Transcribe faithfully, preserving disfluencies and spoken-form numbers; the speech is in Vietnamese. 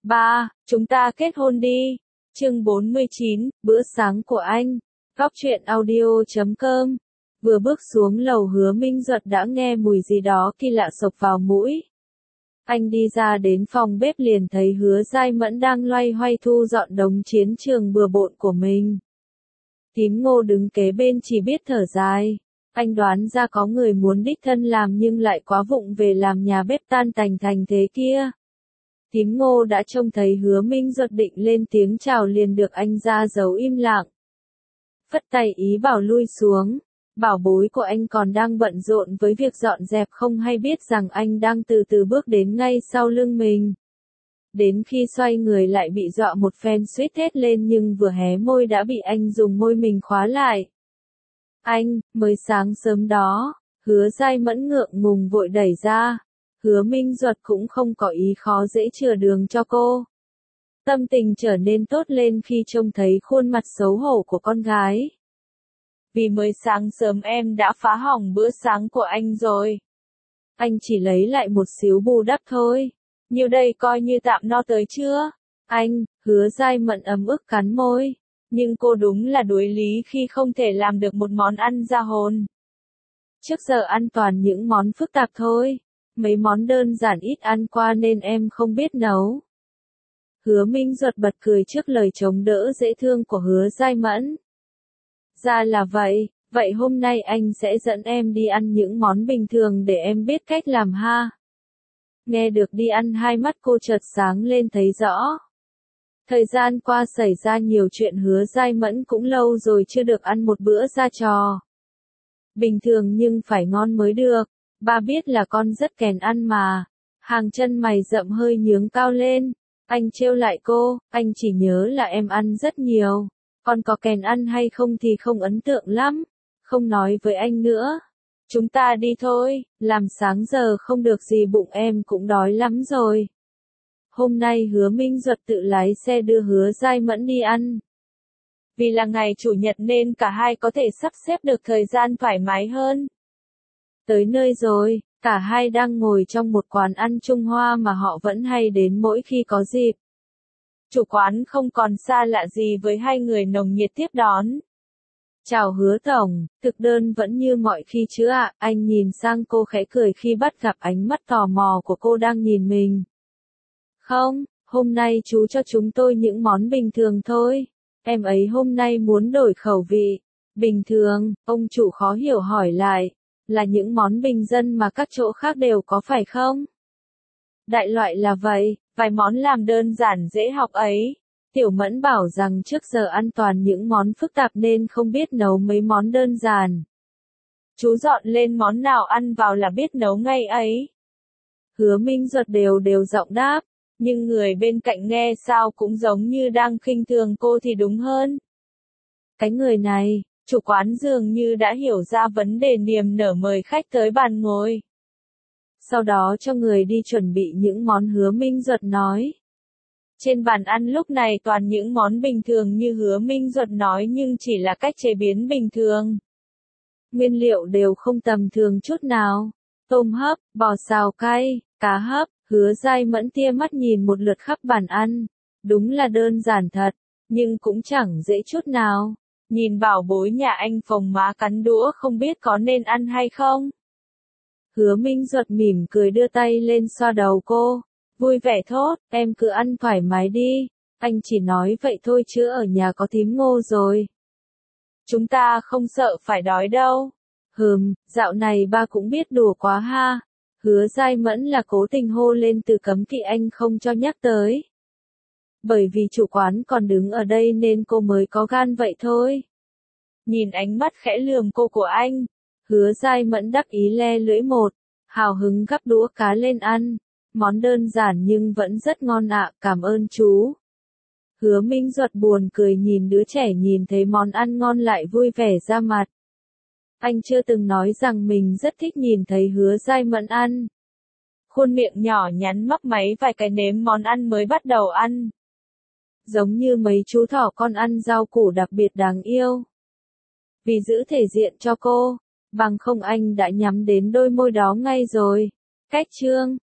Ba, chúng ta kết hôn đi. Chương bốn mươi chín, bữa sáng của anh. Góc truyện audio chấm com. Vừa bước xuống lầu Hứa Minh Duật đã nghe mùi gì đó kỳ lạ xộc vào mũi. Anh đi ra đến phòng bếp liền thấy Hứa Giai Mẫn đang loay hoay thu dọn đống chiến trường bừa bộn của mình. Tím Ngô đứng kế bên chỉ biết thở dài. Anh đoán ra có người muốn đích thân làm nhưng lại quá vụng về làm nhà bếp tan tành thành thế kia. Tím Ngô đã trông thấy Hứa Minh Duật định lên tiếng chào liền được anh ra dấu im lặng. Phất tay ý bảo lui xuống. Bảo bối của anh còn đang bận rộn với việc dọn dẹp không hay biết rằng anh đang từ từ bước đến ngay sau lưng mình. Đến khi xoay người lại bị dọa một phen suýt thét lên nhưng vừa hé môi đã bị anh dùng môi mình khóa lại. Anh, mới sáng sớm đó, Hứa Giai Mẫn ngượng ngùng vội đẩy ra. Hứa Minh Duật cũng không có ý khó dễ chừa đường cho cô. Tâm tình trở nên tốt lên khi trông thấy khuôn mặt xấu hổ của con gái. Vì mới sáng sớm em đã phá hỏng bữa sáng của anh rồi. Anh chỉ lấy lại một xíu bù đắp thôi. Nhiêu đây coi như tạm no tới chưa? Anh, Hứa Giai Mẫn ấm ức cắn môi. Nhưng cô đúng là đuối lý khi không thể làm được một món ăn ra hồn. Trước giờ ăn toàn những món phức tạp thôi. Mấy món đơn giản ít ăn qua nên em không biết nấu. Hứa Minh Duật bật cười trước lời chống đỡ dễ thương của Hứa Giai Mẫn. Ra là vậy, vậy hôm nay anh sẽ dẫn em đi ăn những món bình thường để em biết cách làm ha. Nghe được đi ăn hai mắt cô chợt sáng lên thấy rõ. Thời gian qua xảy ra nhiều chuyện Hứa Giai Mẫn cũng lâu rồi chưa được ăn một bữa ra trò. Bình thường nhưng phải ngon mới được. Ba biết là con rất kèn ăn mà. Hàng chân mày rậm hơi nhướng cao lên. Anh trêu lại cô, anh chỉ nhớ là em ăn rất nhiều. Còn có kèn ăn hay không thì không ấn tượng lắm. Không nói với anh nữa. Chúng ta đi thôi, làm sáng giờ không được gì bụng em cũng đói lắm rồi. Hôm nay Hứa Minh Duật tự lái xe đưa Hứa Giai Mẫn đi ăn. Vì là ngày Chủ nhật nên cả hai có thể sắp xếp được thời gian thoải mái hơn. Tới nơi rồi, cả hai đang ngồi trong một quán ăn Trung Hoa mà họ vẫn hay đến mỗi khi có dịp. Chủ quán không còn xa lạ gì với hai người nồng nhiệt tiếp đón. Chào Hứa Tổng, thực đơn vẫn như mọi khi chứ ạ, anh nhìn sang cô khẽ cười khi bắt gặp ánh mắt tò mò của cô đang nhìn mình. Không, hôm nay chú cho chúng tôi những món bình thường thôi. Em ấy hôm nay muốn đổi khẩu vị. Bình thường, ông chủ khó hiểu hỏi lại. Là những món bình dân mà các chỗ khác đều có phải không? Đại loại là vậy, vài món làm đơn giản dễ học ấy. Tiểu Mẫn bảo rằng trước giờ ăn toàn những món phức tạp nên không biết nấu mấy món đơn giản. Chú dọn lên món nào ăn vào là biết nấu ngay ấy. Hứa Minh Duật đều đều giọng đáp, nhưng người bên cạnh nghe sao cũng giống như đang khinh thường cô thì đúng hơn. Cái người này, chủ quán dường như đã hiểu ra vấn đề niềm nở mời khách tới bàn ngồi. Sau đó cho người đi chuẩn bị những món Hứa Minh Duật nói. Trên bàn ăn lúc này toàn những món bình thường như Hứa Minh Duật nói nhưng chỉ là cách chế biến bình thường. Nguyên liệu đều không tầm thường chút nào. Tôm hấp, bò xào cay, cá hấp, Hứa Giai Mẫn tia mắt nhìn một lượt khắp bàn ăn. Đúng là đơn giản thật, nhưng cũng chẳng dễ chút nào. Nhìn bảo bối nhà anh phồng má cắn đũa không biết có nên ăn hay không. Hứa Minh Duật mỉm cười đưa tay lên xoa đầu cô. Vui vẻ thốt, em cứ ăn thoải mái đi. Anh chỉ nói vậy thôi chứ ở nhà có Tím Ngô rồi. Chúng ta không sợ phải đói đâu. Hừm, dạo này ba cũng biết đùa quá ha. Hứa Giai Mẫn là cố tình hô lên từ cấm kỵ anh không cho nhắc tới. Bởi vì chủ quán còn đứng ở đây nên cô mới có gan vậy thôi. Nhìn ánh mắt khẽ lườm cô của anh. Hứa Giai Mẫn đắc ý le lưỡi một. Hào hứng gắp đũa cá lên ăn. Món đơn giản nhưng vẫn rất ngon ạ, cảm ơn chú. Hứa Minh Duật buồn cười nhìn đứa trẻ nhìn thấy món ăn ngon lại vui vẻ ra mặt. Anh chưa từng nói rằng mình rất thích nhìn thấy Hứa Giai Mẫn ăn. Khuôn miệng nhỏ nhắn mấp máy vài cái nếm món ăn mới bắt đầu ăn. Giống như mấy chú thỏ con ăn rau củ đặc biệt đáng yêu. Vì giữ thể diện cho cô, bằng không anh đã nhắm đến đôi môi đó ngay rồi. Cách chương